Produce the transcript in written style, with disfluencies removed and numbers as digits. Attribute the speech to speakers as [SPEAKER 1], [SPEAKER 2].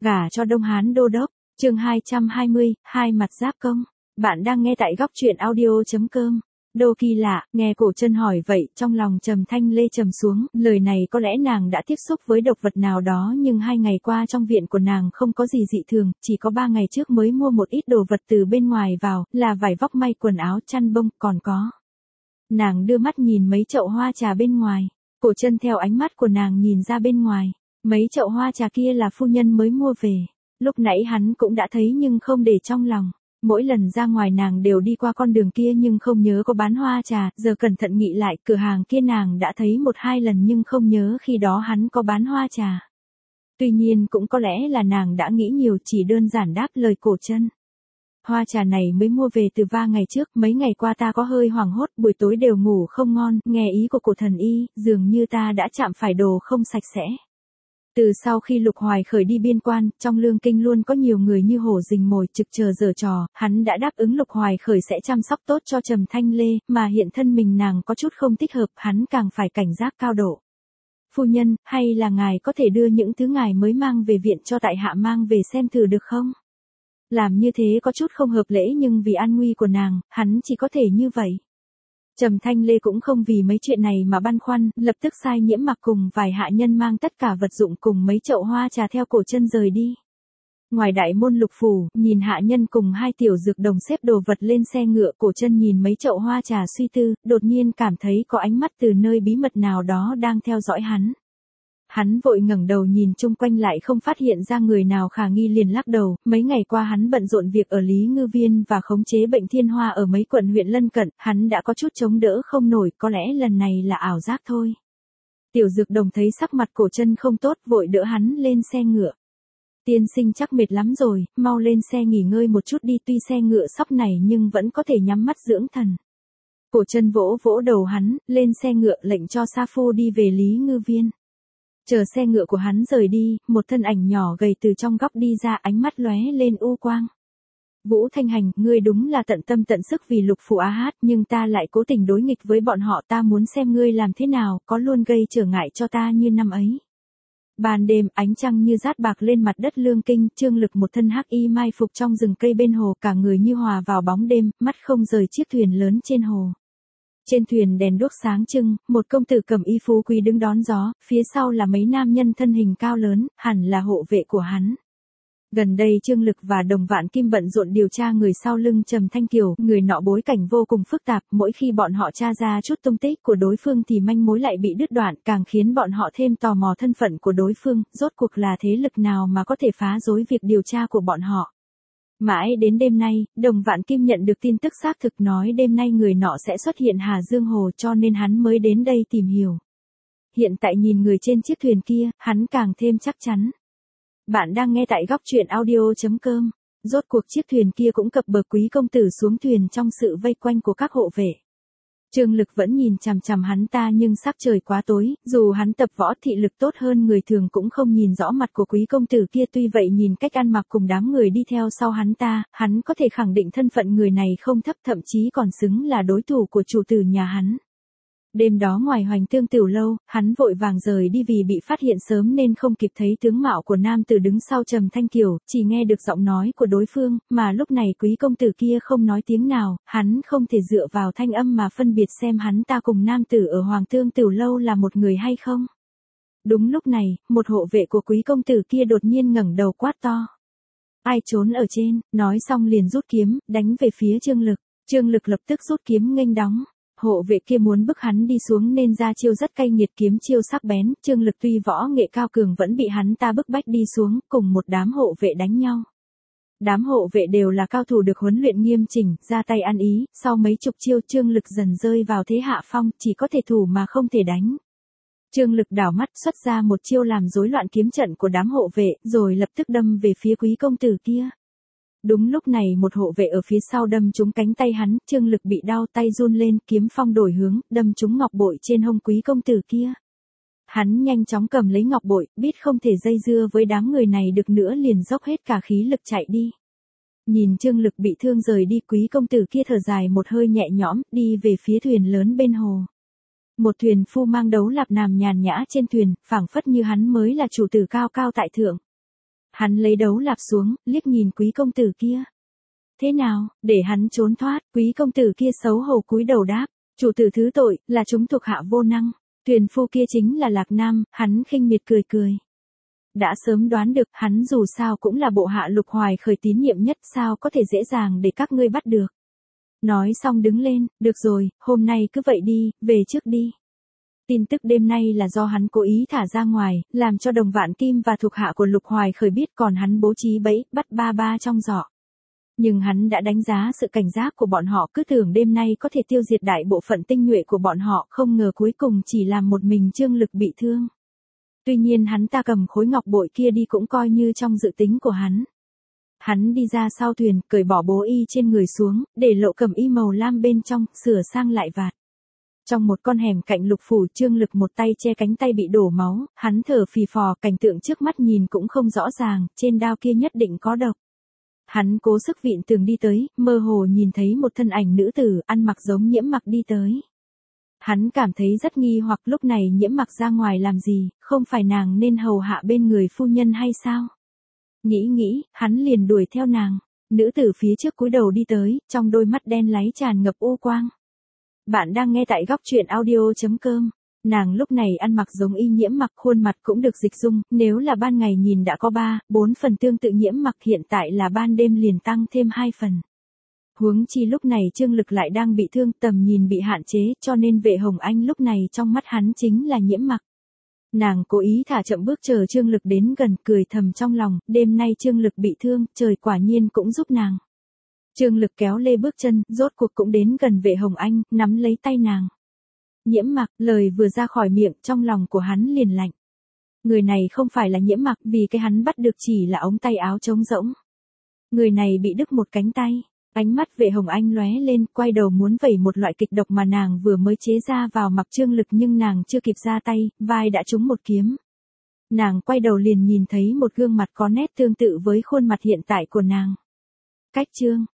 [SPEAKER 1] Gả cho Đông Hán đô đốc, chương 220, hai mặt giáp công. Bạn đang nghe tại góc truyện audio.com. Đô Kỳ Lạ, nghe Cổ Trân hỏi vậy, trong lòng Trầm Thanh Lê trầm xuống, lời này có lẽ nàng đã tiếp xúc với độc vật nào đó, nhưng 2 ngày qua trong viện của nàng không có gì dị thường, chỉ có 3 ngày trước mới mua một ít đồ vật từ bên ngoài vào, là vải vóc may quần áo chăn bông, còn có. Nàng đưa mắt nhìn mấy chậu hoa trà bên ngoài, Cổ Trân theo ánh mắt của nàng nhìn ra bên ngoài, mấy chậu hoa trà kia là phu nhân mới mua về, lúc nãy hắn cũng đã thấy nhưng không để trong lòng. Mỗi lần ra ngoài nàng đều đi qua con đường kia nhưng không nhớ có bán hoa trà, giờ cẩn thận nghĩ lại cửa hàng kia nàng đã thấy 1-2 lần nhưng không nhớ khi đó hắn có bán hoa trà. Tuy nhiên cũng có lẽ là nàng đã nghĩ nhiều, chỉ đơn giản đáp lời Cổ Trân. Hoa trà này mới mua về từ 3 ngày trước, mấy ngày qua ta có hơi hoảng hốt, buổi tối đều ngủ không ngon, nghe ý của Cổ thần y, dường như ta đã chạm phải đồ không sạch sẽ. Từ sau khi Lục Hoài Khởi đi biên quan, trong Lương Kinh luôn có nhiều người như hổ rình mồi trực chờ giở trò, hắn đã đáp ứng Lục Hoài Khởi sẽ chăm sóc tốt cho Trầm Thanh Lê, mà hiện thân mình nàng có chút không thích hợp, hắn càng phải cảnh giác cao độ. Phu nhân, hay là ngài có thể đưa những thứ ngài mới mang về viện cho tại hạ mang về xem thử được không? Làm như thế có chút không hợp lễ nhưng vì an nguy của nàng, hắn chỉ có thể như vậy. Trầm Thanh Lê cũng không vì mấy chuyện này mà băn khoăn, lập tức sai Nhiễm Mặc cùng vài hạ nhân mang tất cả vật dụng cùng mấy chậu hoa trà theo Cổ Trân rời đi. Ngoài đại môn Lục phủ, nhìn hạ nhân cùng 2 tiểu dược đồng xếp đồ vật lên xe ngựa, Cổ Trân nhìn mấy chậu hoa trà suy tư, đột nhiên cảm thấy có ánh mắt từ nơi bí mật nào đó đang theo dõi hắn. Hắn vội ngẩng đầu nhìn chung quanh lại không phát hiện ra người nào khả nghi liền lắc đầu, mấy ngày qua hắn bận rộn việc ở Lý Ngư Viên và khống chế bệnh thiên hoa ở mấy quận huyện lân cận, hắn đã có chút chống đỡ không nổi, có lẽ lần này là ảo giác thôi. Tiểu Dược Đồng thấy sắc mặt Cổ Trân không tốt, vội đỡ hắn lên xe ngựa. Tiên sinh chắc mệt lắm rồi, mau lên xe nghỉ ngơi một chút đi, tuy xe ngựa sóc này nhưng vẫn có thể nhắm mắt dưỡng thần. Cổ Trân vỗ vỗ đầu hắn, lên xe ngựa lệnh cho Sa Phu đi về Lý Ngư Viên. Chờ xe ngựa của hắn rời đi, một thân ảnh nhỏ gầy từ trong góc đi ra, ánh mắt lóe lên u quang. Vũ Thanh Hành, ngươi đúng là tận tâm tận sức vì Lục phủ Á Hát, nhưng ta lại cố tình đối nghịch với bọn họ, ta muốn xem ngươi làm thế nào, có luôn gây trở ngại cho ta như năm ấy. Ban đêm, ánh trăng như rát bạc lên mặt đất Lương Kinh, Trương Lực một thân hắc y mai phục trong rừng cây bên hồ, cả người như hòa vào bóng đêm, mắt không rời chiếc thuyền lớn trên hồ. Trên thuyền đèn đuốc sáng trưng, một công tử cầm y phú quý đứng đón gió, phía sau là mấy nam nhân thân hình cao lớn, hẳn là hộ vệ của hắn. Gần đây Trương Lực và Đồng Vạn Kim bận rộn điều tra người sau lưng Trầm Thanh Kiều, người nọ bối cảnh vô cùng phức tạp, mỗi khi bọn họ tra ra chút tung tích của đối phương thì manh mối lại bị đứt đoạn, càng khiến bọn họ thêm tò mò thân phận của đối phương, rốt cuộc là thế lực nào mà có thể phá rối việc điều tra của bọn họ. Mãi đến đêm nay, Đồng Vạn Kim nhận được tin tức xác thực nói đêm nay người nọ sẽ xuất hiện Hà Dương Hồ, cho nên hắn mới đến đây tìm hiểu. Hiện tại nhìn người trên chiếc thuyền kia, hắn càng thêm chắc chắn. Bạn đang nghe tại góc truyện audio.com. Rốt cuộc chiếc thuyền kia cũng cập bờ, quý công tử xuống thuyền trong sự vây quanh của các hộ vệ. Trương Lực vẫn nhìn chằm chằm hắn ta nhưng sắc trời quá tối, dù hắn tập võ thị lực tốt hơn người thường cũng không nhìn rõ mặt của quý công tử kia, tuy vậy nhìn cách ăn mặc cùng đám người đi theo sau hắn ta, hắn có thể khẳng định thân phận người này không thấp, thậm chí còn xứng là đối thủ của chủ tử nhà hắn. Đêm đó ngoài Hoành Tương tiểu lâu, hắn vội vàng rời đi vì bị phát hiện sớm nên không kịp thấy tướng mạo của nam tử đứng sau Trầm Thanh Kiều, chỉ nghe được giọng nói của đối phương, mà lúc này quý công tử kia không nói tiếng nào, hắn không thể dựa vào thanh âm mà phân biệt xem hắn ta cùng nam tử ở Hoàng Tương tiểu lâu là một người hay không. Đúng lúc này, một hộ vệ của quý công tử kia đột nhiên ngẩng đầu quát to. Ai trốn ở trên, nói xong liền rút kiếm, đánh về phía Trương Lực. Trương Lực lập tức rút kiếm nghênh đóng. Hộ vệ kia muốn bức hắn đi xuống nên ra chiêu rất cay nghiệt, kiếm chiêu sắc bén, Trương Lực tuy võ nghệ cao cường vẫn bị hắn ta bức bách đi xuống, cùng một đám hộ vệ đánh nhau. Đám hộ vệ đều là cao thủ được huấn luyện nghiêm chỉnh, ra tay ăn ý, sau mấy chục chiêu Trương Lực dần rơi vào thế hạ phong, chỉ có thể thủ mà không thể đánh. Trương Lực đảo mắt xuất ra một chiêu làm rối loạn kiếm trận của đám hộ vệ, rồi lập tức đâm về phía quý công tử kia. Đúng lúc này một hộ vệ ở phía sau đâm trúng cánh tay hắn, Trương Lực bị đau tay run lên, kiếm phong đổi hướng, đâm trúng ngọc bội trên hông quý công tử kia. Hắn nhanh chóng cầm lấy ngọc bội, biết không thể dây dưa với đám người này được nữa liền dốc hết cả khí lực chạy đi. Nhìn Trương Lực bị thương rời đi, quý công tử kia thở dài một hơi nhẹ nhõm, đi về phía thuyền lớn bên hồ. Một thuyền phu mang đấu lạp nằm nhàn nhã trên thuyền, phảng phất như hắn mới là chủ tử cao cao tại thượng. Hắn lấy đấu lạp xuống, liếc nhìn quý công tử kia. Thế nào, để hắn trốn thoát, quý công tử kia xấu hổ cúi đầu đáp. Chủ tử thứ tội, là chúng thuộc hạ vô năng. Thuyền phu kia chính là Lạc Nam, hắn khinh miệt cười cười. Đã sớm đoán được, hắn dù sao cũng là bộ hạ Lục Hoài Khởi tín nhiệm nhất, sao có thể dễ dàng để các ngươi bắt được. Nói xong đứng lên, được rồi, hôm nay cứ vậy đi, về trước đi. Tin tức đêm nay là do hắn cố ý thả ra ngoài, làm cho Đồng Vạn Kim và thuộc hạ của Lục Hoài Khởi biết, còn hắn bố trí bẫy, bắt ba trong giỏ. Nhưng hắn đã đánh giá sự cảnh giác của bọn họ, cứ tưởng đêm nay có thể tiêu diệt đại bộ phận tinh nhuệ của bọn họ, không ngờ cuối cùng chỉ làm một mình Trương Lực bị thương. Tuy nhiên hắn ta cầm khối ngọc bội kia đi cũng coi như trong dự tính của hắn. Hắn đi ra sau thuyền, cởi bỏ bố y trên người xuống, để lộ cẩm y màu lam bên trong, sửa sang lại vạt. Trong một con hẻm cạnh Lục phủ, Trương Lực một tay che cánh tay bị đổ máu, hắn thở phì phò, cảnh tượng trước mắt nhìn cũng không rõ ràng, trên đao kia nhất định có độc. Hắn cố sức vịn tường đi tới, mơ hồ nhìn thấy một thân ảnh nữ tử, ăn mặc giống Nhiễm Mặc đi tới. Hắn cảm thấy rất nghi hoặc, lúc này Nhiễm Mặc ra ngoài làm gì, không phải nàng nên hầu hạ bên người phu nhân hay sao? Nghĩ, hắn liền đuổi theo nàng. Nữ tử phía trước cúi đầu đi tới, trong đôi mắt đen láy tràn ngập u quang. Bạn đang nghe tại góc truyện audio.com. Nàng lúc này ăn mặc giống y Nhiễm Mặc, khuôn mặt cũng được dịch dung, nếu là ban ngày nhìn đã có 3-4 phần tương tự Nhiễm Mặc, hiện tại là ban đêm liền tăng thêm 2 phần. Huống chi lúc này Trương Lực lại đang bị thương, tầm nhìn bị hạn chế, cho nên Vệ Hồng Anh lúc này trong mắt hắn chính là Nhiễm Mặc. Nàng cố ý thả chậm bước chờ Trương Lực đến gần, cười thầm trong lòng, đêm nay Trương Lực bị thương, trời quả nhiên cũng giúp nàng. Trương Lực kéo lê bước chân, rốt cuộc cũng đến gần Vệ Hồng Anh, nắm lấy tay nàng. Nhiễm Mặc, lời vừa ra khỏi miệng, trong lòng của hắn liền lạnh. Người này không phải là Nhiễm Mặc, vì cái hắn bắt được chỉ là ống tay áo trống rỗng. Người này bị đứt một cánh tay. Ánh mắt Vệ Hồng Anh lóe lên, quay đầu muốn vẩy một loại kịch độc mà nàng vừa mới chế ra vào mặt Trương Lực, nhưng nàng chưa kịp ra tay, vai đã trúng một kiếm. Nàng quay đầu liền nhìn thấy một gương mặt có nét tương tự với khuôn mặt hiện tại của nàng. Cách Trương,